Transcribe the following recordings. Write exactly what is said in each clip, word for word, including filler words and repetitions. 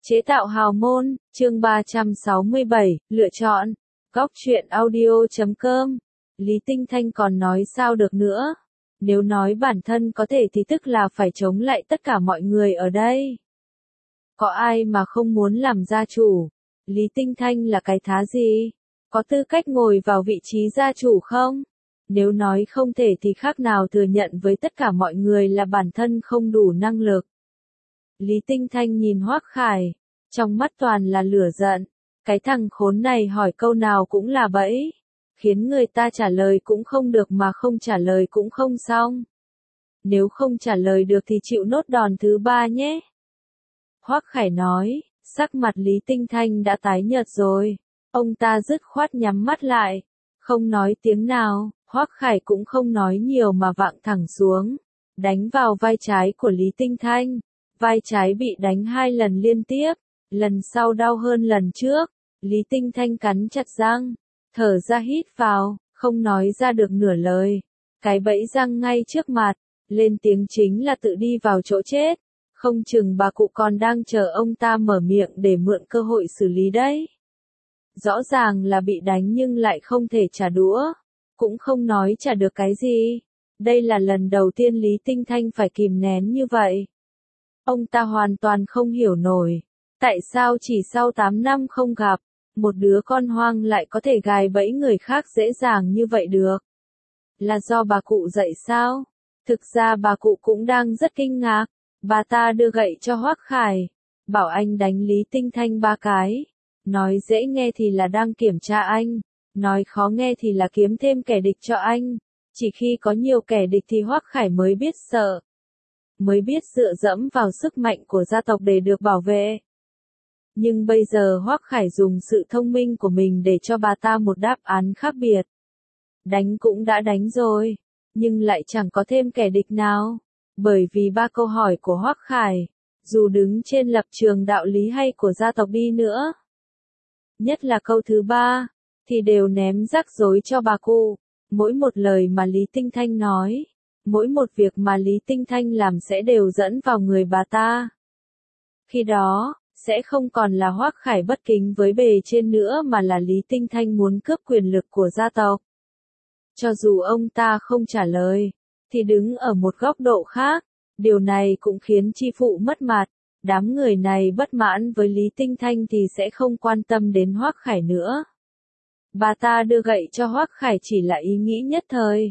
Chế tạo hào môn, chương ba trăm sáu mươi bảy, lựa chọn. Góc truyện audio chấm com. Lý Tinh Thanh còn nói sao được nữa. Nếu nói bản thân có thể thì tức là phải chống lại tất cả mọi người ở đây. Có ai mà không muốn làm gia chủ? Lý Tinh Thanh là cái thá gì? Có tư cách ngồi vào vị trí gia chủ không? Nếu nói không thể thì khác nào thừa nhận với tất cả mọi người là bản thân không đủ năng lực. Lý Tinh Thanh nhìn Hoắc Khải, trong mắt toàn là lửa giận. Cái thằng khốn này hỏi câu nào cũng là bẫy, khiến người ta trả lời cũng không được mà không trả lời cũng không xong. Nếu không trả lời được thì chịu nốt đòn thứ ba nhé. Hoắc Khải nói, sắc mặt Lý Tinh Thanh đã tái nhợt rồi. Ông ta dứt khoát nhắm mắt lại, không nói tiếng nào. Hoắc Khải cũng không nói nhiều mà vạng thẳng xuống, đánh vào vai trái của Lý Tinh Thanh. Vai trái bị đánh hai lần liên tiếp, lần sau đau hơn lần trước. Lý Tinh Thanh cắn chặt răng, thở ra hít vào, không nói ra được nửa lời. Cái bẫy răng ngay trước mặt, lên tiếng chính là tự đi vào chỗ chết. Không chừng bà cụ còn đang chờ ông ta mở miệng để mượn cơ hội xử lý đấy. Rõ ràng là bị đánh nhưng lại không thể trả đũa, cũng không nói trả được cái gì. Đây là lần đầu tiên Lý Tinh Thanh phải kìm nén như vậy. Ông ta hoàn toàn không hiểu nổi, tại sao chỉ sau tám năm không gặp, một đứa con hoang lại có thể gài bẫy người khác dễ dàng như vậy được. Là do bà cụ dạy sao? Thực ra bà cụ cũng đang rất kinh ngạc. Bà ta đưa gậy cho Hoắc Khải, bảo anh đánh Lý Tinh Thanh ba cái. Nói dễ nghe thì là đang kiểm tra anh, nói khó nghe thì là kiếm thêm kẻ địch cho anh. Chỉ khi có nhiều kẻ địch thì Hoắc Khải mới biết sợ, mới biết dựa dẫm vào sức mạnh của gia tộc để được bảo vệ. Nhưng bây giờ Hoắc Khải dùng sự thông minh của mình để cho bà ta một đáp án khác biệt. Đánh cũng đã đánh rồi, nhưng lại chẳng có thêm kẻ địch nào. Bởi vì ba câu hỏi của Hoắc Khải, dù đứng trên lập trường đạo lý hay của gia tộc đi nữa, nhất là câu thứ ba, thì đều ném rắc rối cho bà cụ. Mỗi một lời mà Lý Tinh Thanh nói, mỗi một việc mà Lý Tinh Thanh làm sẽ đều dẫn vào người bà ta. Khi đó, sẽ không còn là Hoắc Khải bất kính với bề trên nữa mà là Lý Tinh Thanh muốn cướp quyền lực của gia tộc. Cho dù ông ta không trả lời, thì đứng ở một góc độ khác, điều này cũng khiến chi phụ mất mặt. Đám người này bất mãn với Lý Tinh Thanh thì sẽ không quan tâm đến Hoắc Khải nữa. Bà ta đưa gậy cho Hoắc Khải chỉ là ý nghĩ nhất thời.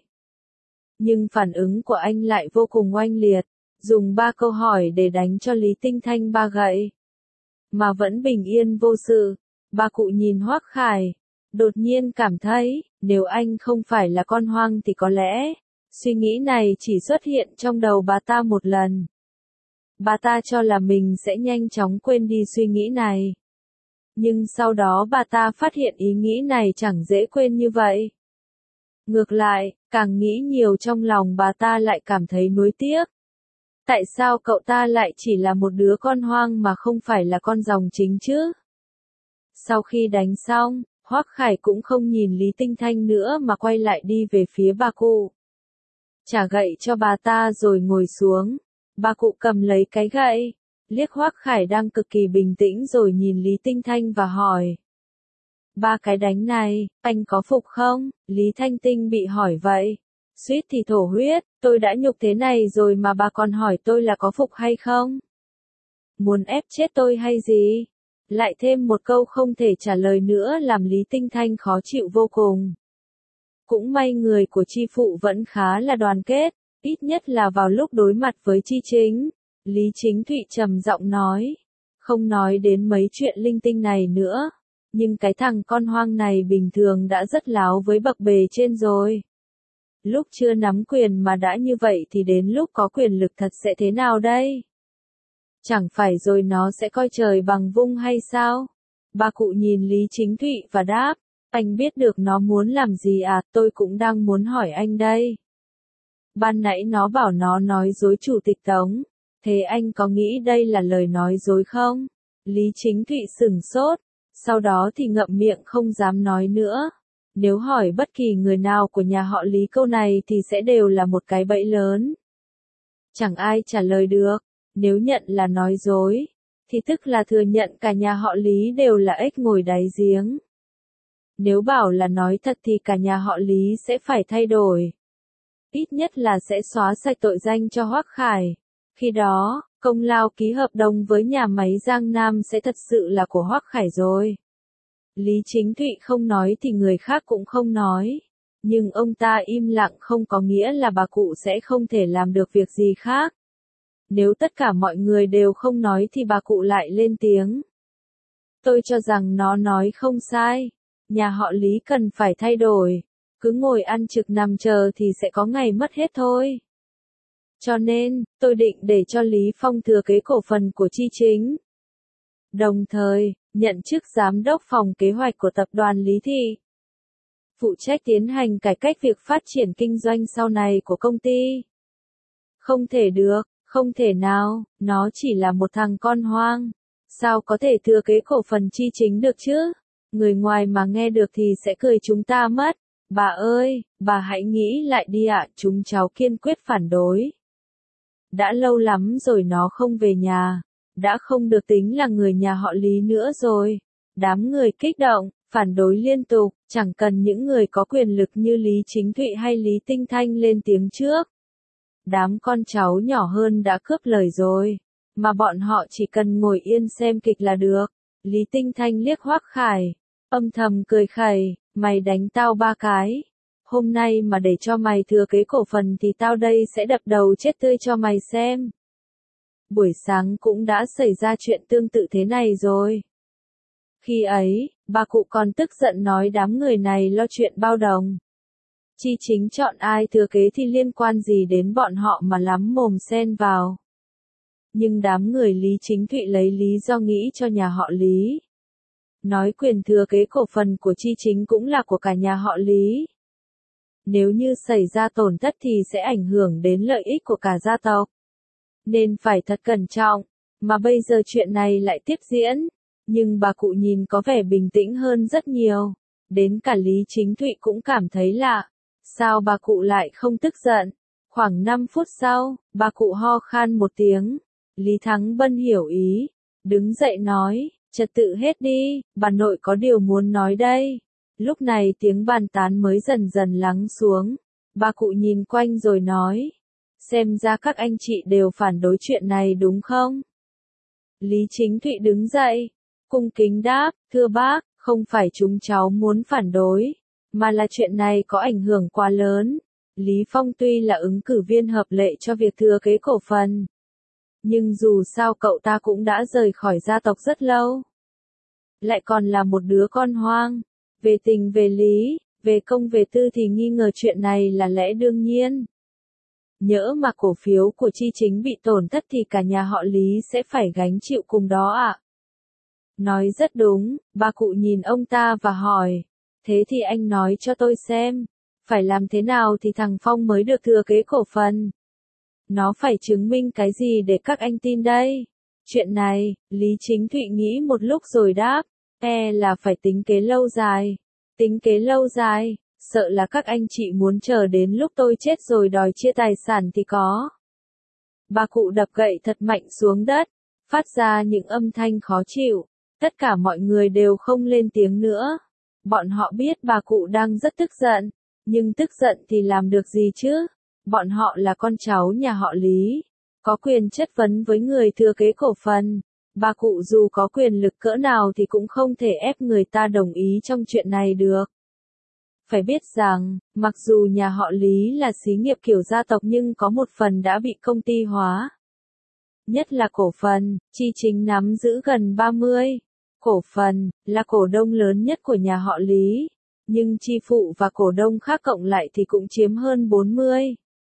Nhưng phản ứng của anh lại vô cùng oanh liệt, dùng ba câu hỏi để đánh cho Lý Tinh Thanh ba gậy. Mà vẫn bình yên vô sự. Bà cụ nhìn Hoắc Khải, đột nhiên cảm thấy, nếu anh không phải là con hoang thì có lẽ, suy nghĩ này chỉ xuất hiện trong đầu bà ta một lần. Bà ta cho là mình sẽ nhanh chóng quên đi suy nghĩ này. Nhưng sau đó bà ta phát hiện ý nghĩ này chẳng dễ quên như vậy. Ngược lại, càng nghĩ nhiều trong lòng bà ta lại cảm thấy nuối tiếc. Tại sao cậu ta lại chỉ là một đứa con hoang mà không phải là con dòng chính chứ? Sau khi đánh xong, Hoắc Khải cũng không nhìn Lý Tinh Thanh nữa mà quay lại đi về phía bà cụ. Trả gậy cho bà ta rồi ngồi xuống. Bà cụ cầm lấy cái gậy, liếc Hoắc Khải đang cực kỳ bình tĩnh rồi nhìn Lý Tinh Thanh và hỏi. Ba cái đánh này, anh có phục không? Lý Thanh Tinh bị hỏi vậy, suýt thì thổ huyết, tôi đã nhục thế này rồi mà bà còn hỏi tôi là có phục hay không? Muốn ép chết tôi hay gì? Lại thêm một câu không thể trả lời nữa làm Lý Tinh Thanh khó chịu vô cùng. Cũng may người của chi phụ vẫn khá là đoàn kết, ít nhất là vào lúc đối mặt với chi chính. Lý Chính Thụy trầm giọng nói, không nói đến mấy chuyện linh tinh này nữa, nhưng cái thằng con hoang này bình thường đã rất láo với bậc bề trên rồi. Lúc chưa nắm quyền mà đã như vậy thì đến lúc có quyền lực thật sẽ thế nào đây? Chẳng phải rồi nó sẽ coi trời bằng vung hay sao? Bà cụ nhìn Lý Chính Thụy và đáp, anh biết được nó muốn làm gì à, tôi cũng đang muốn hỏi anh đây. Ban nãy nó bảo nó nói dối chủ tịch Tống, thế anh có nghĩ đây là lời nói dối không? Lý Chính Thụy sửng sốt, sau đó thì ngậm miệng không dám nói nữa. Nếu hỏi bất kỳ người nào của nhà họ Lý câu này thì sẽ đều là một cái bẫy lớn. Chẳng ai trả lời được, nếu nhận là nói dối, thì tức là thừa nhận cả nhà họ Lý đều là ếch ngồi đáy giếng. Nếu bảo là nói thật thì cả nhà họ Lý sẽ phải thay đổi. Ít nhất là sẽ xóa sạch tội danh cho Hoắc Khải. Khi đó, công lao ký hợp đồng với nhà máy Giang Nam sẽ thật sự là của Hoắc Khải rồi. Lý Chính Thụy không nói thì người khác cũng không nói. Nhưng ông ta im lặng không có nghĩa là bà cụ sẽ không thể làm được việc gì khác. Nếu tất cả mọi người đều không nói thì bà cụ lại lên tiếng. Tôi cho rằng nó nói không sai. Nhà họ Lý cần phải thay đổi. Cứ ngồi ăn trực nằm chờ thì sẽ có ngày mất hết thôi. Cho nên, tôi định để cho Lý Phong thừa kế cổ phần của Chi Chính. Đồng thời, nhận chức giám đốc phòng kế hoạch của tập đoàn Lý Thị. Phụ trách tiến hành cải cách việc phát triển kinh doanh sau này của công ty. Không thể được, không thể nào, nó chỉ là một thằng con hoang. Sao có thể thừa kế cổ phần Chi Chính được chứ? Người ngoài mà nghe được thì sẽ cười chúng ta mất. Bà ơi, bà hãy nghĩ lại đi ạ, chúng cháu kiên quyết phản đối. Đã lâu lắm rồi nó không về nhà, đã không được tính là người nhà họ Lý nữa rồi. Đám người kích động, phản đối liên tục, chẳng cần những người có quyền lực như Lý Chính Thụy hay Lý Tinh Thanh lên tiếng trước. Đám con cháu nhỏ hơn đã cướp lời rồi, mà bọn họ chỉ cần ngồi yên xem kịch là được. Lý Tinh Thanh liếc Hoắc Khải, âm thầm cười khẩy, mày đánh tao ba cái. Hôm nay mà để cho mày thừa kế cổ phần thì tao đây sẽ đập đầu chết tươi cho mày xem. Buổi sáng cũng đã xảy ra chuyện tương tự thế này rồi. Khi ấy, bà cụ còn tức giận nói đám người này lo chuyện bao đồng. Chi Chính chọn ai thừa kế thì liên quan gì đến bọn họ mà lắm mồm xen vào. Nhưng đám người Lý Chính Thụy lấy lý do nghĩ cho nhà họ Lý. Nói quyền thừa kế cổ phần của Chi Chính cũng là của cả nhà họ Lý. Nếu như xảy ra tổn thất thì sẽ ảnh hưởng đến lợi ích của cả gia tộc. Nên phải thật cẩn trọng, mà bây giờ chuyện này lại tiếp diễn. Nhưng bà cụ nhìn có vẻ bình tĩnh hơn rất nhiều. Đến cả Lý Chính Thụy cũng cảm thấy lạ. Sao bà cụ lại không tức giận? Khoảng năm phút sau, bà cụ ho khan một tiếng. Lý Thắng Bân hiểu ý. Đứng dậy nói, trật tự hết đi, bà nội có điều muốn nói đây. Lúc này tiếng bàn tán mới dần dần lắng xuống. Bà cụ nhìn quanh rồi nói. Xem ra các anh chị đều phản đối chuyện này đúng không? Lý Chính Thụy đứng dậy. Cung kính đáp, thưa bác, không phải chúng cháu muốn phản đối, mà là chuyện này có ảnh hưởng quá lớn. Lý Phong tuy là ứng cử viên hợp lệ cho việc thừa kế cổ phần. Nhưng dù sao cậu ta cũng đã rời khỏi gia tộc rất lâu. Lại còn là một đứa con hoang. Về tình về lý, về công về tư thì nghi ngờ chuyện này là lẽ đương nhiên. Nhỡ mà cổ phiếu của Chi Chính bị tổn thất thì cả nhà họ Lý sẽ phải gánh chịu cùng đó ạ. Nói rất đúng, bà cụ nhìn ông ta và hỏi. Thế thì anh nói cho tôi xem, phải làm thế nào thì thằng Phong mới được thừa kế cổ phần? Nó phải chứng minh cái gì để các anh tin đây? Chuyện này, Lý Chính Thụy nghĩ một lúc rồi đáp, e là phải tính kế lâu dài. Tính kế lâu dài, sợ là các anh chị muốn chờ đến lúc tôi chết rồi đòi chia tài sản thì có. Bà cụ đập gậy thật mạnh xuống đất, phát ra những âm thanh khó chịu. Tất cả mọi người đều không lên tiếng nữa. Bọn họ biết bà cụ đang rất tức giận, nhưng tức giận thì làm được gì chứ? Bọn họ là con cháu nhà họ Lý, có quyền chất vấn với người thừa kế cổ phần. Bà cụ dù có quyền lực cỡ nào thì cũng không thể ép người ta đồng ý trong chuyện này được. Phải biết rằng, mặc dù nhà họ Lý là xí nghiệp kiểu gia tộc nhưng có một phần đã bị công ty hóa. Nhất là cổ phần, Chi Chính nắm giữ gần ba mươi. Cổ phần, là cổ đông lớn nhất của nhà họ Lý, nhưng chi phụ và cổ đông khác cộng lại thì cũng chiếm hơn bốn mươi.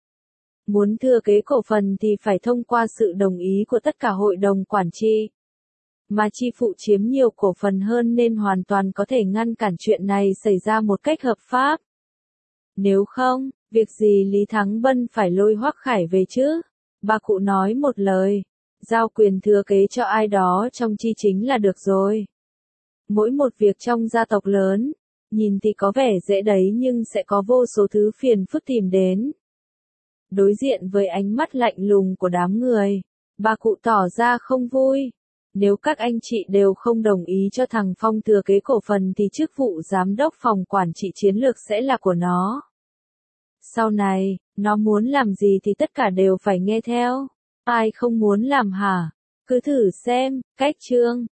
Muốn thừa kế cổ phần thì phải thông qua sự đồng ý của tất cả hội đồng quản trị. Mà chi phụ chiếm nhiều cổ phần hơn nên hoàn toàn có thể ngăn cản chuyện này xảy ra một cách hợp pháp. Nếu không, việc gì Lý Thắng Bân phải lôi Hoắc Khải về chứ? Bà cụ nói một lời. Giao quyền thừa kế cho ai đó trong Chi Chính là được rồi. Mỗi một việc trong gia tộc lớn, nhìn thì có vẻ dễ đấy nhưng sẽ có vô số thứ phiền phức tìm đến. Đối diện với ánh mắt lạnh lùng của đám người, bà cụ tỏ ra không vui. Nếu các anh chị đều không đồng ý cho thằng Phong thừa kế cổ phần thì chức vụ giám đốc phòng quản trị chiến lược sẽ là của nó. Sau này, nó muốn làm gì thì tất cả đều phải nghe theo. Ai không muốn làm hả? Cứ thử xem, cách chương.